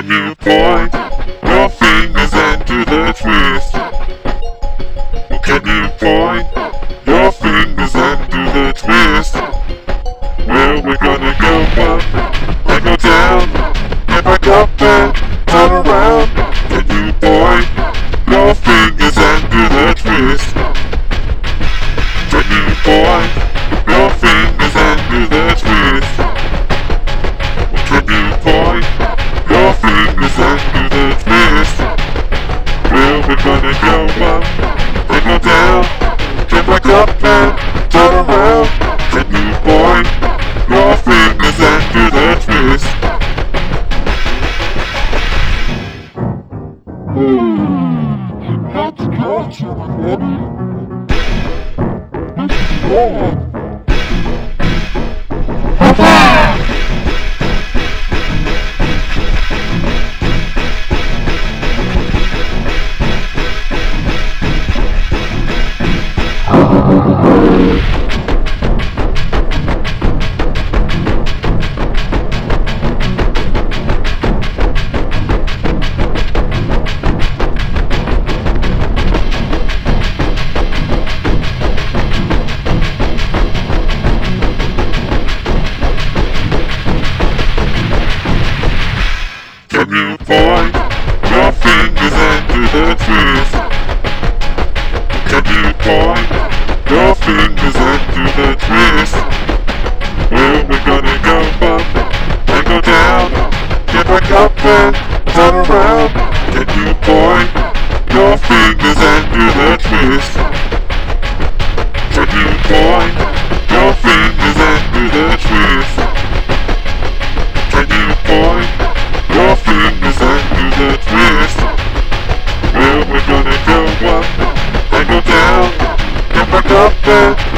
you point your fingers and do the twist? Can you point your fingers and do the twist? Well, we're gonna go up and go down, and back up and turn around. Can you point your fingers and do the twist? Can you point your fingers and do the twist? Can you point your fingers and do the twist? Well, we're gonna go up and go down, get back up and turn around. Can you point your fingers and do the twist? Let's go to it, Let's go. Can you point your fingers and do the twist? Can you point your fingers and do the twist? Well, we're gonna go up and go down, get back up and turn around. Can you point your fingers and do the twist? Can you point your fingers and do the twist? Can you point your fingers and do the twist? Well, we're gonna go up and go down, get back up and